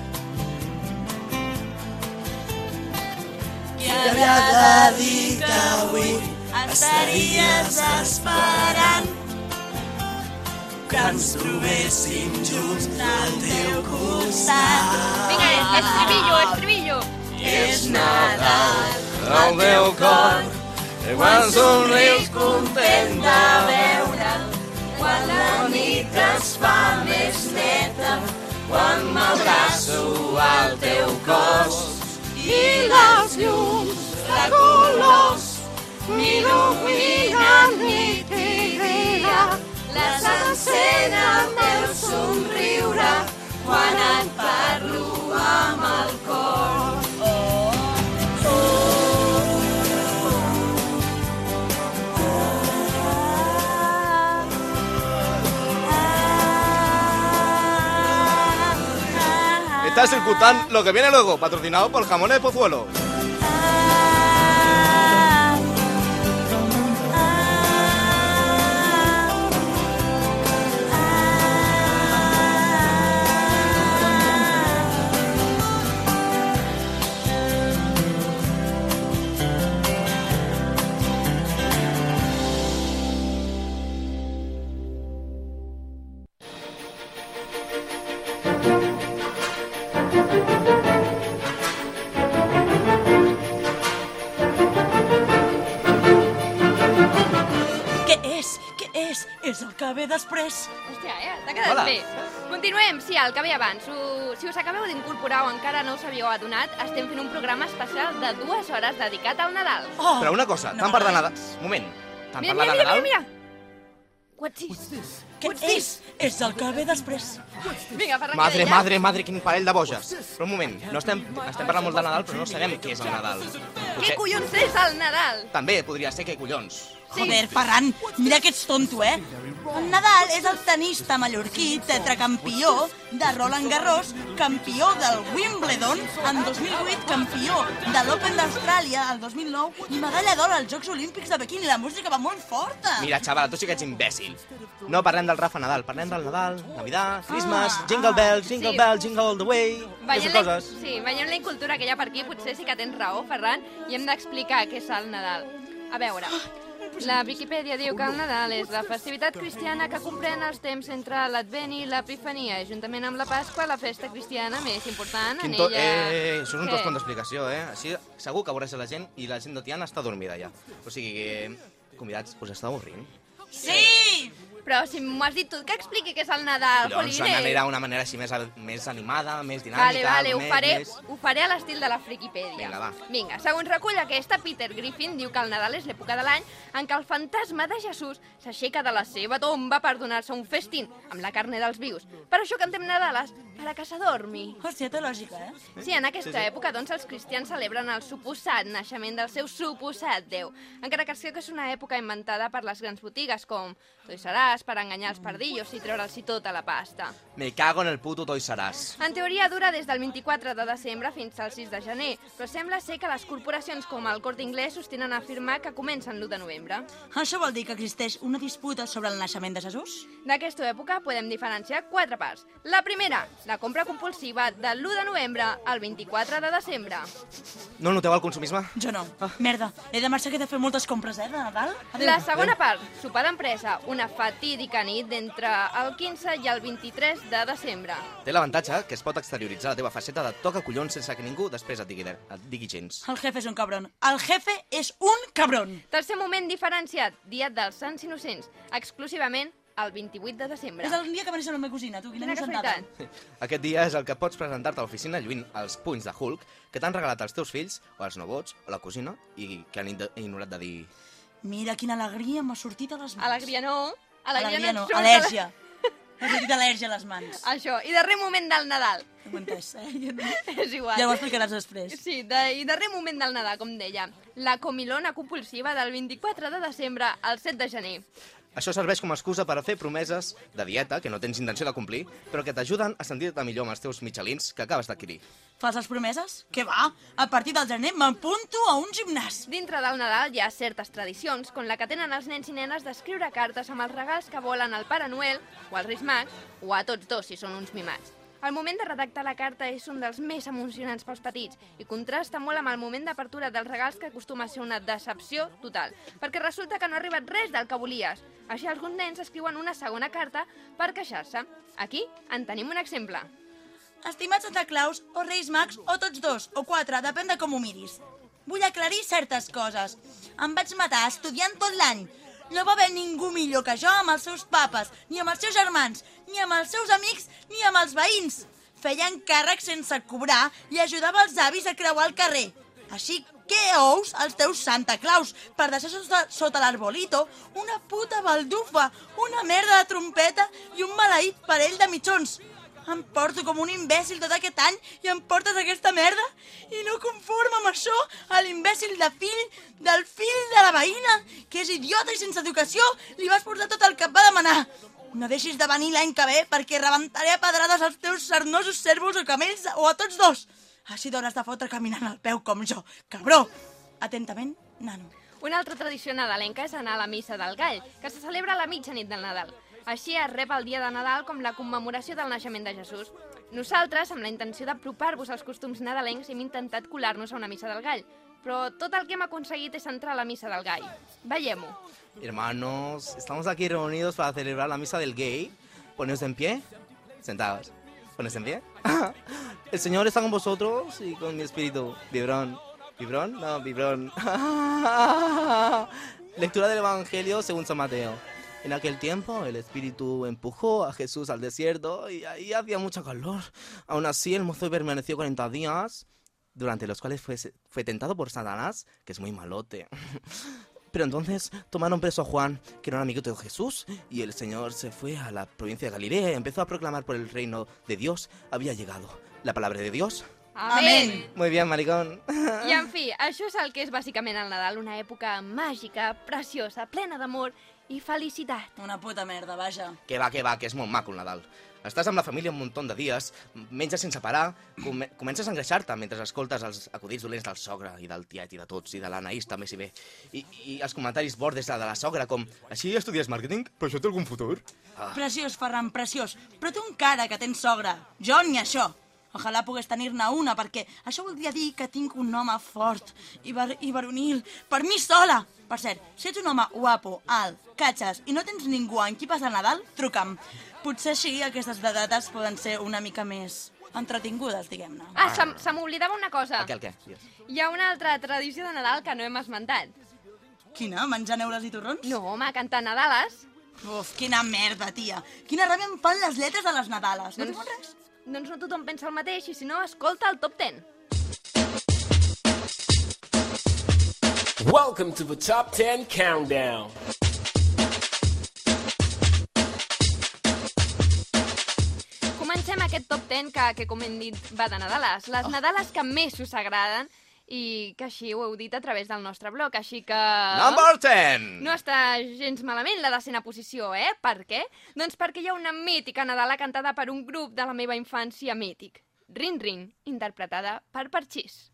I havia de dir que avui estaries esperant que ens trobéssim junts al teu costat. Vinga, estribillo, estribillo. És Nadal al meu cor, i quan somrius content de veure, quan la nit es fa més neta, quan m'abraço al teu cos. i les llums de colors m'il·luminen nit i dia. Les encén el teu somriure quan et parlo amb el cor. Estás escuchando Lo que viene luego, patrocinado por Jamones Pozuelo. És el que ve després. Hòstia, eh? T'ha quedat Hola. bé. Continuem, sí, el que ve abans. Ho, si us acabeu d'incorporar o encara no us havíeu adonat, estem fent un programa especial de dues hores dedicat al Nadal. Oh, Però una cosa, no tant parlar de Nadal... Moment, tant Mira, parlar mira, de Nadal... mira, mira. What's this? Què és? És el que ve després. Vinga, Ferran, Madre, què deia? madre, madre, quin parell de boges. Però un moment, no estem, estem parlant molt de Nadal, però no sabem què és el Nadal. Què collons és el Nadal? També podria ser què collons. Joder, Ferran, mira que ets tonto, eh? El Nadal és el tenista mallorquí tetracampió de Roland Garros, campió del Wimbledon en dos mil vuit, campió de l'Open d'Austràlia el dos mil nou i medalla d'or als Jocs Olímpics de Pequín. I la música va molt forta. Mira, xaval, tu sí que ets imbècil. No parlem del Rafa Nadal, parlem del Nadal, Navidad, Christmas, Jingle Bells, Jingle Sí. Bells, Jingle All the Way, aquestes Veient la, coses. sí, veient la incultura que hi ha per aquí, potser sí que tens raó, Ferran, i hem d'explicar què és el Nadal. A veure, la Viquipèdia diu que el Nadal és la festivitat cristiana que comprèn els temps entre l'Advent i l'Epifania, juntament amb la Pasqua, la festa cristiana més important. Quin En to... ella... Eh, això és un Què? toston d'explicació, eh? Així segur que veuràs la gent i la gent de Tiana està dormida ja. O sigui que, convidats, us està avorrint? Sí! Però si m'ho has dit tu, que expliqui què és el Nadal, Doncs Jolines. una manera, una manera així més, més animada, més dinàmica... Vale, vale, ho més, faré, Més... ho faré a l'estil de la Friquipèdia. Vinga, va. Vinga, segons recull aquesta, Peter Griffin diu que el Nadal és l'època de l'any en què el fantasma de Jesús s'aixeca de la seva tomba per donar-se un festín amb la carne dels vius. Per això cantem Nadales, per a que s'adormi. Hòstia, té lògica, eh? Sí, en aquesta Sí, sí. època, doncs, els cristians celebren el suposat naixement del seu suposat Déu, encara que sí que és una època inventada per les grans botigues, com Toys R Us, per enganyar els pardillos i treure'ls tota la pasta. Me cago en el puto Toys R Us. En teoria dura des del vint-i-quatre de desembre fins al sis de gener, però sembla ser que les corporacions com el Corte Inglés sostenen a afirmar que comencen l'u de novembre. Això vol dir que existeix una disputa sobre el naixement de Jesús? D'aquesta època podem diferenciar quatre parts. La primera, la compra compulsiva de l'u de novembre al vint-i-quatre de desembre. No noteu el consumisme? Jo no. Merda, he de marxar que he de fer moltes compres, eh, de Nadal. Adéu. La segona part, sopar d'empresa, una fatídica nit d'entre el quinze i el vint-i-tres de desembre. Té l'avantatge que es pot exterioritzar la teva faceta de toca collons sense que ningú després et digui, et digui gens. El jefe és un cabron. El jefe és un cabron. Tercer moment diferenciat, dia dels Sants Innocents, exclusivament el vint-i-vuit de desembre. És el dia que va néixer la meva cosina, tu, quina, Quina innocentada. Aquest dia és el que pots presentar-te a l'oficina lluint els punys de Hulk que t'han regalat els teus fills, o els nebots, o la cosina, i que han inde- ignorat de dir... Mira quina alegria m'ha sortit a les mans. Alegria no, alegria, Alegria no, no, et surt al·lèrgia. M'ha sortit al·lèrgia a les mans. Això, i darrer moment del Nadal. No ho he entès, eh? Jo no... És igual. Ja ho explicaràs després. Sí, de, i darrer moment del Nadal, com deia. La comilona compulsiva del vint-i-quatre de desembre al set de gener. Això serveix com a excusa per a fer promeses de dieta que no tens intenció de complir, però que t'ajuden a sentir-te millor amb els teus mitjalins que acabes d'adquirir. Falses promeses? Què va? A partir del gener m'apunto a un gimnàs. Dintre del Nadal hi ha certes tradicions, com la que tenen els nens i nenes d'escriure cartes amb els regals que volen al Pare Noel, o als Reis Mags, o a tots dos, si són uns mimats. El moment de redactar la carta és un dels més emocionants pels petits i contrasta molt amb el moment d'apertura dels regals que acostuma a ser una decepció total, perquè resulta que no ha arribat res del que volies. Així alguns nens escriuen una segona carta per queixar-se. Aquí en tenim un exemple. Estimats Santa Claus, o Reis Mags, o tots dos, o quatre, depèn de com ho miris. Vull aclarir certes coses. Em vaig matar estudiant tot l'any. No va haver ningú millor que jo amb els seus papes, ni amb els seus germans, ni amb els seus amics, ni amb els veïns. Feia encàrrecs sense cobrar i ajudava els avis a creuar el carrer. Així que ous els teus Santa Claus per deixar sota, sota l'arbolito una puta baldufa, una merda de trompeta i un maleït parell de mitjons. Em porto com un imbècil tot aquest any i em portes aquesta merda? I no conforme amb això, a l'imbècil de fill del fill de la veïna, que és idiota i sense educació, li vas portar tot el que et va demanar. No deixis de venir l'any que ve perquè rebentaré a pedrades els teus sarnosos cérvols o camells o a tots dos. Així t'hauràs de fotre caminant al peu com jo, cabró. Atentament, nano. Una altra tradició nadalenca és anar a la missa del gall, que se celebra a la mitjanit del Nadal. Així es rep el dia de Nadal com la commemoració del naixement de Jesús. Nosaltres, amb la intenció d'apropar-vos als costums nadalencs, hem intentat colar-nos a una missa del gall, però tot el que hem aconseguit és entrar a la missa del gall. Veiem-ho. Hermanos, estamos aquí reunidos para celebrar la misa del gay. Poneos en pie. Sentados. Poneos en pie. El Señor está con vosotros y con mi espíritu. Vibrón. ¿Vibrón? No, vibrón. Lectura del Evangelio según San Mateo. En aquel tiempo el espíritu empujó a Jesús al desierto y ahí hacía mucho calor. Aún así el mozo permaneció cuarenta días, durante los cuales fue, fue tentado por Satanás, que es muy malote. Pero entonces tomaron preso a Juan, que era un amiguito de Jesús, y el Señor se fue a la provincia de Galilea y empezó a proclamar por el reino de Dios. Había llegado la palabra de Dios. Amén! Muy bien, maricón. I, en fi, això és el que és bàsicament el Nadal, una època màgica, preciosa, plena d'amor i felicitat. Una puta merda, vaja. Que va, que va, que és molt maco el Nadal. Estàs amb la família un munt de dies, menges sense parar, come comences a engreixar-te mentre escoltes els acudits dolents del sogre i del tiet i de tots, i de l'Anaïs també, si bé. I, i els comentaris bordes de la sogra, com així estudies màrqueting? Però això té algun futur? Ah. Preciós, Ferran, preciós. Però té un cara que tens sogra. Jo ni això. Ojalà pogués tenir-ne una, perquè això voldria dir que tinc un home fort i, bar i varonil per mi sola. Per cert, si ets un home guapo, alt, catxes i no tens ningú en qui passar Nadal, truca'm. Potser així aquestes dates poden ser una mica més entretingudes, diguem-ne. Ah, se, se m'oblidava una cosa. El què, el què? Digues. Hi ha una altra tradició de Nadal que no hem esmentat. Quina? Menjar neules i torrons? No, home, cantar Nadales. Uf, quina merda, tia. Quina ràbia em fan les lletres de les Nadales. No Doncs- diuen res? Doncs no tothom pensa el mateix, i si no, escolta el top ten. Welcome to the Top ten Countdown. Comencem aquest top ten que, que com hem dit, va de Nadales. Les Nadales que més us agraden i que així ho heu dit a través del nostre blog, així que... Number ten! No està gens malament la decena posició, eh? Per què? Doncs perquè hi ha una mítica Nadala cantada per un grup de la meva infància mític. Rin Rin, interpretada per Parchís.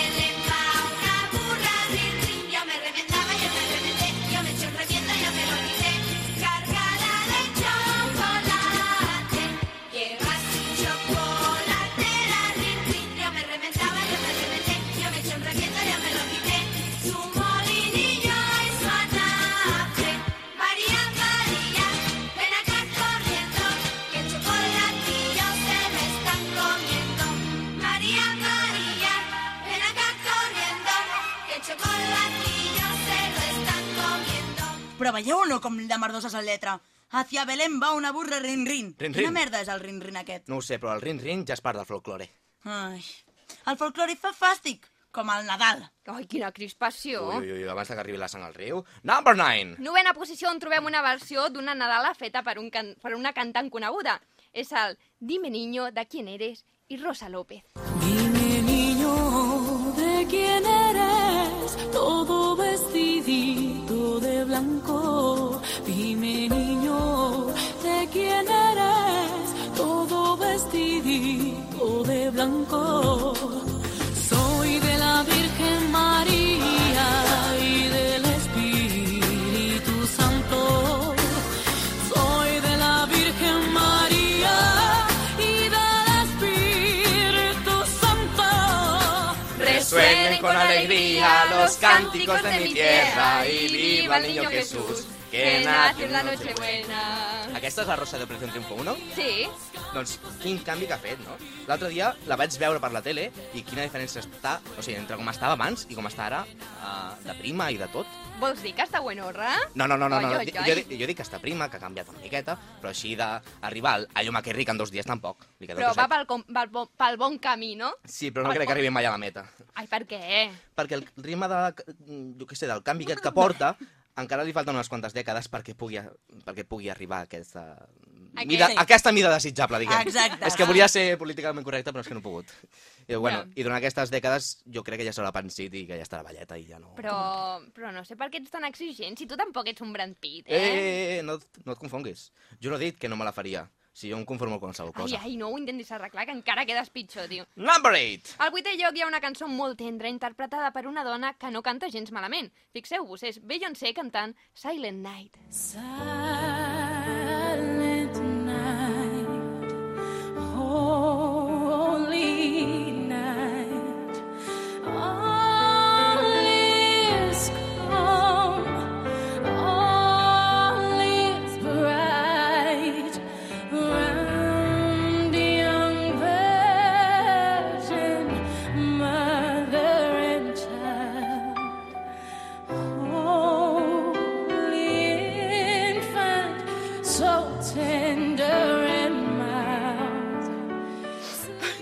Però veieu o no com de merdoses la lletra? Hacia Belén va una burra rin-rin. Rin-rin. Quina merda és el rin-rin aquest? No ho sé, però el rin-rin ja és part del folklore. Ai, el folclore fa fàstic, com el Nadal. Ai, quina crispació. Ui, ui, ui, abans que arribi la sang al riu. Number nine! Novena posició on trobem una versió d'una Nadala feta per, un can per una cantant coneguda. És el Dime Niño, de quién eres, i Rosa López. Dime niño, ¿de quién eres? Todo vestidito de blanco. Dime niño, ¿de quién eres? Todo vestidito de blanco. Soy de la Virgen María y del Espíritu Santo. Soy de la Virgen María y del Espíritu Santo. Resuenen con alegría los cánticos de mi tierra y viva el niño Jesús, que nace en la Nochebuena. Aquesta és la Rosa de Operación Triunfo uno? Sí. Doncs quin canvi que ha fet, no? L'altre dia la vaig veure per la tele i quina diferència està, o sigui, entre com estava abans i com està ara, uh, de prima i de tot. Vols dir que està buenorra? No, no, no, no, no. Ai, ai, Jo, ai. jo dic que està prima, que ha canviat una miqueta, però així d'arribar al allò que ric en dos dies tampoc. Li queda Però coset. va pel, com- pel, bon- pel bon camí, no? Sí, però no crec que arribi mai a la meta. Ai, per què? Perquè el ritme de, jo què sé, del canvi aquest que porta, encara li falten unes quantes dècades perquè pugui, perquè pugui arribar a aquesta mida, Sí. aquesta mida desitjable, diguem. Exacte. És que volia ser políticament correcte, però és que no he pogut. I, bueno, Ja. i durant aquestes dècades jo crec que ja s'haurà pensit i que ja estarà balleta i ja no... Però, però no sé per què ets tan exigent, si tu tampoc ets un Brad Pitt, Eh, eh? eh, eh, no, et- no et confonguis. Jo no he dit que no me la faria. Si jo em conformo amb qualsevol Ai, cosa. ai, no ho intentis arreglar, que encara quedes pitjor, tio. Number eight! Al vuitè lloc hi ha una cançó molt tendra interpretada per una dona que no canta gens malament. Fixeu-vos, és Beyoncé cantant Silent Night. Silent night, holy night, all is calm, all is bright, round the young virgin, mother and child, holy infant, so tender and mild.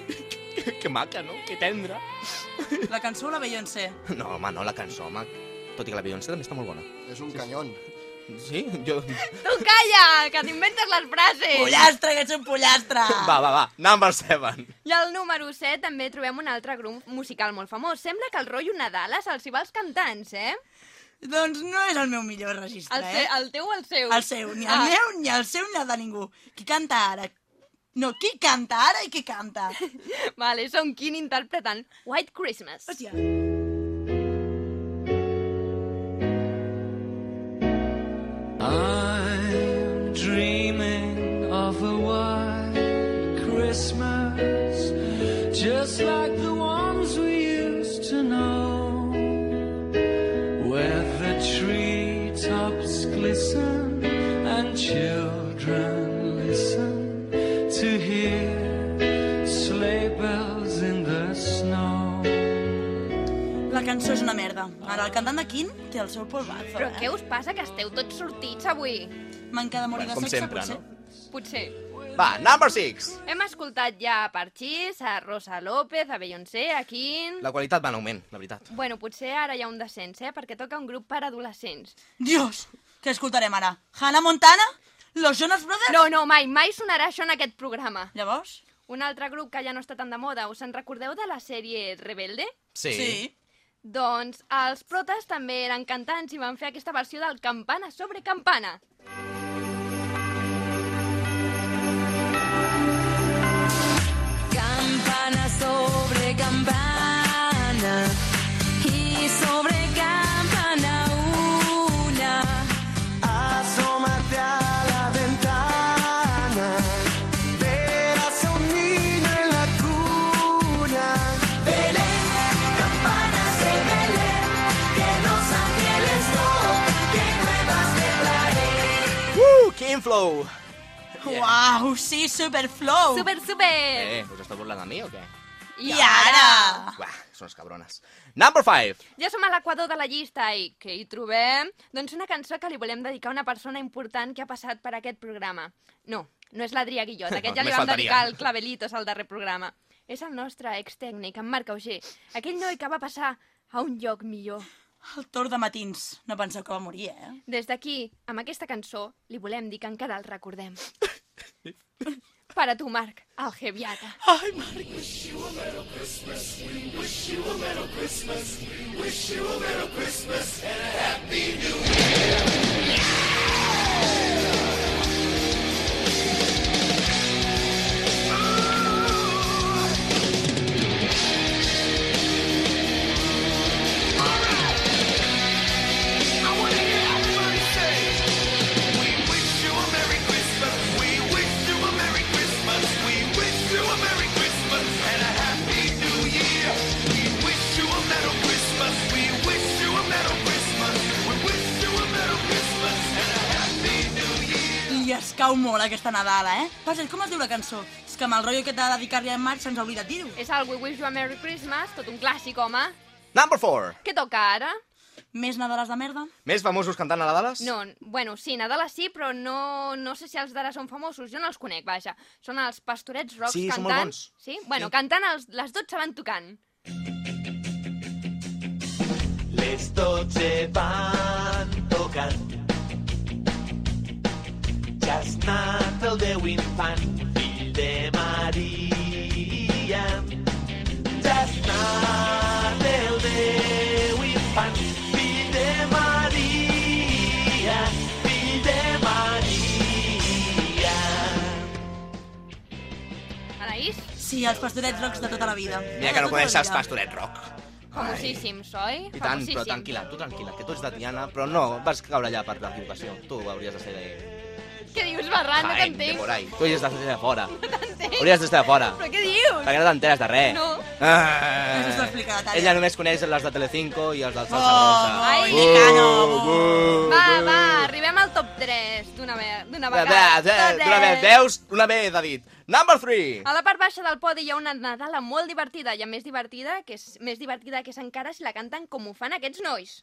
Que maca, no? Que tendra. La cançó o la Beyoncé? No, home, no, la cançó, home. Tot i que la Beyoncé també està molt bona. És un canyón. Sí? Jo... Tu calla, que t'inventes les frases! Pollastre, que ets un pollastre! Va, va, va, number seven. I al número set també trobem un altre grup musical molt famós. Sembla que el rotllo Nadala se'ls hi va als cantants, eh? Doncs no és el meu millor registre, El, eh? se, el teu o el seu? El seu, ni el Ah. meu, ni el seu, ni el de ningú. Qui canta ara? No, qui canta ara i qui canta? Vale, són Queen interpretant White Christmas. Hòstia. I'm dreaming of a white Christmas, just like the ones we used to know, where the treetops glisten and children listen to hear sleigh bells in the snow. La cançó és una merda. Ara, el cantant de Queen té el seu polvazo, Però eh? què us passa, que esteu tots sortits avui? Manca de morir de Com sexe, sempre, potser. no? Potser. Va, number six. Hem escoltat ja a Parchís, a Rosa López, a Beyoncé, a Queen... La qualitat va en augment, la veritat. Bueno, potser ara hi ha un descens, eh? Perquè toca un grup per adolescents. Dios! Què escoltarem ara? Hannah Montana? Los Jonas Brothers? No, no, mai, mai sonarà això en aquest programa. Llavors? Un altre grup que ja no està tan de moda. Us en recordeu de la sèrie Rebelde? Sí. Sí. Doncs els protes també eren cantants i van fer aquesta versió del Campana sobre Campana. Campana sobre campana y sobre campana una. Asómate a la ventana, verás a un niño en la cuna. Belén, campanas de Belén, que los ángeles toquen nuevas de Belén. Uh, King Flow. Uau, sí, Superflow! Super, super! Eh, us esteu burlant de mi o què? I, I ara? Uah, són les cabrones. Number five. Ja som a l'equador de la llista i què hi trobem? Doncs una cançó que li volem dedicar a una persona important que ha passat per aquest programa. No, no és l'Adrià Guillot, aquest ja li Només vam faltaria. dedicar el Clavelitos al darrer programa. És el nostre ex-tècnic, en Marc Auger, aquell noi que va passar a un lloc millor. El Tor de Matins. No penseu que va morir, eh? Des d'aquí, amb aquesta cançó, li volem dir que encara el recordem. Per a tu, Marc, el Geviata. Ai, Marc! Wish you a Merry Christmas, we wish you a Merry Christmas, we wish you a Merry Christmas and a Happy New Year. I es cau molt aquesta Nadala, eh? Pasel, com es diu la cançó? És que amb el rotllo que t'ha de dedicar-li en Marc se'ns ha oblidat dir-ho. És el We Wish You a Merry Christmas, tot un clàssic, home. Number four. Què toca ara? Més Nadales de merda? Més famosos cantant a Nadales? No, bueno, sí, Nadala sí, però no, no sé si els d'ara són famosos. Jo no els conec, vaja. Són els Pastorets Rocs Sí, són cantant... molt bons. Sí? Bueno, Sí. cantant els, les dotze van tocant. Les dotze van tocant. Ja has anat el Déu infant, fill de Maria. Ja has anat el Déu infant, fill de Maria, fill de Maria. Anaïs? Sí, els pastorets rocs de tota la vida. Mira que no coneix els Pastorets Rock. Famosíssims, oi? I tant, però Famosíssims. tranquil·la, tu tranquil·la, que tu ets de Tiana, però no, vas caure allà per l'equivocació. Tu hauries de ser de... Què dius, Ferran? No Jaén, de t'entenc. por ahí. Tu hauries d'estar de fora. t'entenc. Hauries d'estar de fora. Però què dius? Perquè no t'enteres de res. No. Ah. Això s'ho explica la Tàlia. Ella només coneix les de Telecinco i els del Salsa Oh, Rosa. Ai, Uh, Mecano. uh. Va, va, arribem al top tres d'una ve- d'una D'una vegada. vez, d'una vez, veus? Una vez, ha dit. Number three. A la part baixa del podi hi ha una Nadala molt divertida, i a més divertida, que és més divertida que és encara si la canten com ho fan aquests nois.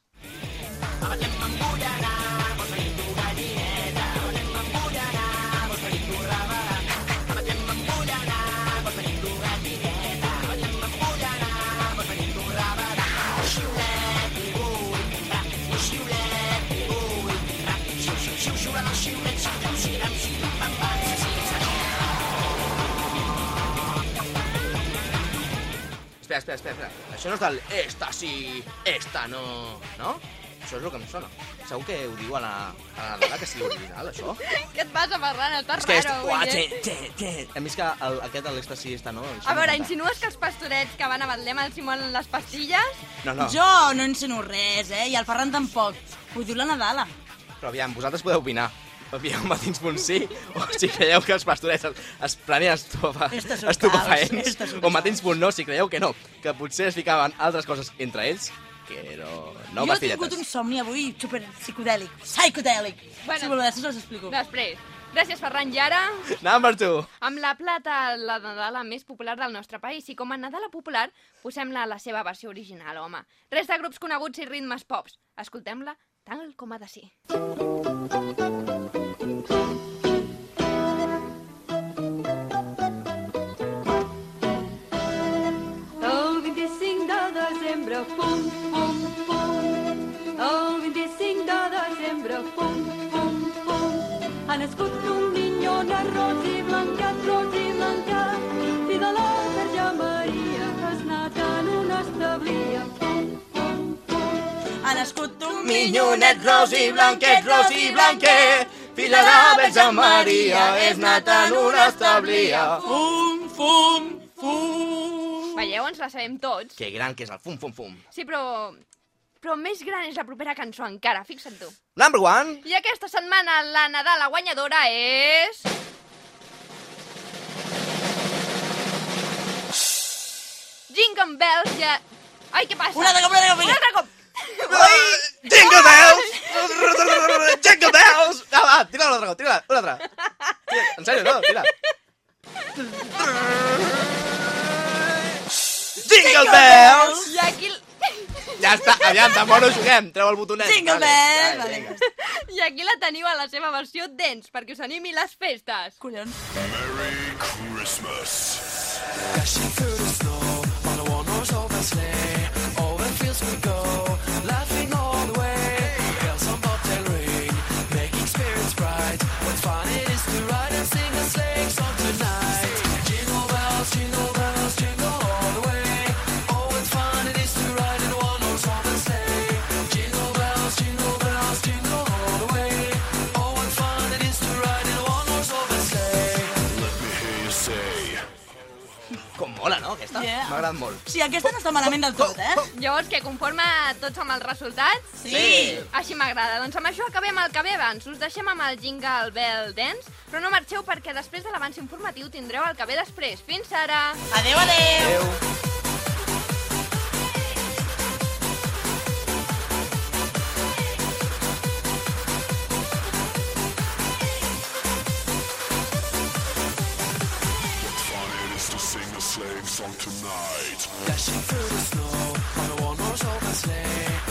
espera, espera, espera, espera. Això no és del esta sí, esta no, no? Això és el que em sona. Segur que ho diu a la, a la Nadala, que sigui original, això? Què et passa, Ferran? Estàs És que és... raro, Uah, avui, té, eh? té, té. A mi és que el, aquest de l'esta sí, esta no... A veure, insinues que els pastorets que van a Betlem els hi molen les pastilles? No, no. Jo no insinuo res, eh? I el Ferran tampoc. Ho diu la Nadala. Però aviam, vosaltres podeu opinar. Aviam, matins punt sí, o si creieu que els pastorets es, es prenien estupefa, Estos són estupefaents, caos, estos són o matins punt no, si creieu que no, que potser es ficaven altres coses entre ells, però no jo he pastilletes. tingut un somni avui super psicodèlic. Psicodèlic. Bueno, si voleu, després us explico. Després. Gràcies, Ferran. I ara, Number two. amb la plata, la Nadala més popular del nostre país. I com a Nadala popular, posem-la a la seva versió original, home. Res de grups coneguts i ritmes pops. Escoltem-la tal com ha de ser. El vint-i-cinc de desembre, pum, pum, pum. El vint-i-cinc de desembre, pum, pum, pum. Ha nascut un minyona ros i blanquet, ros i blanquet. Fill de la Verge Maria, es nat en un establia, pum, pum, pum. Ha nascut un Minyonet ros i blanquet, ros i blanquet, fill de la Verge Maria, és nat en una establia. Fum, fum, fum. Veieu, ens la sabem tots. Que gran que és el fum, fum, fum. Sí, però... Però més gran és la propera cançó encara, fixa't tu. Number one. I aquesta setmana la Nadala guanyadora és... Jingle Bells ja... Ai, què passa? Un altre cop, un altre cop, Un altre cop! Jingle bells! Jingle bells! Va, va, tira un altre cop, tira un altre. Tira, en sèrio, no, tira. Jingle bells! I aquí... Ja està, aviam, tampoc no juguem, treu el botonet. Jingle bells! Vale, Vale. I aquí la teniu a la seva versió dance, perquè us animi les festes. Collons. Merry Christmas. Dashing through the snow on a one-horse open sleigh. Over the fields we go, laughing all the way. Bells on bobtail ring, making spirits bright. What fun it is to ride and sing a sleigh song tonight. Jingle bells, jingle bells, jingle all the way. Oh, what fun it is to ride in a one-horse open sleigh. Jingle bells, jingle bells, jingle all the way. Oh, what fun it is to ride in a one-horse open sleigh. Let me hear you say. Com mola, no, aquesta? Yeah. M'ha agradat molt. Sí, aquesta no està malament del tot, eh? Llavors, què, conforme tots amb els resultats? Sí. Així m'agrada. Doncs amb això acabem el que ve abans. Us deixem amb el Jingle Bell Dance, però no marxeu perquè després de l'abans informatiu tindreu el que ve després. Fins ara! Adéu, adéu! Adéu. Song tonight. Dashing through the snow on a one-horse open sleigh.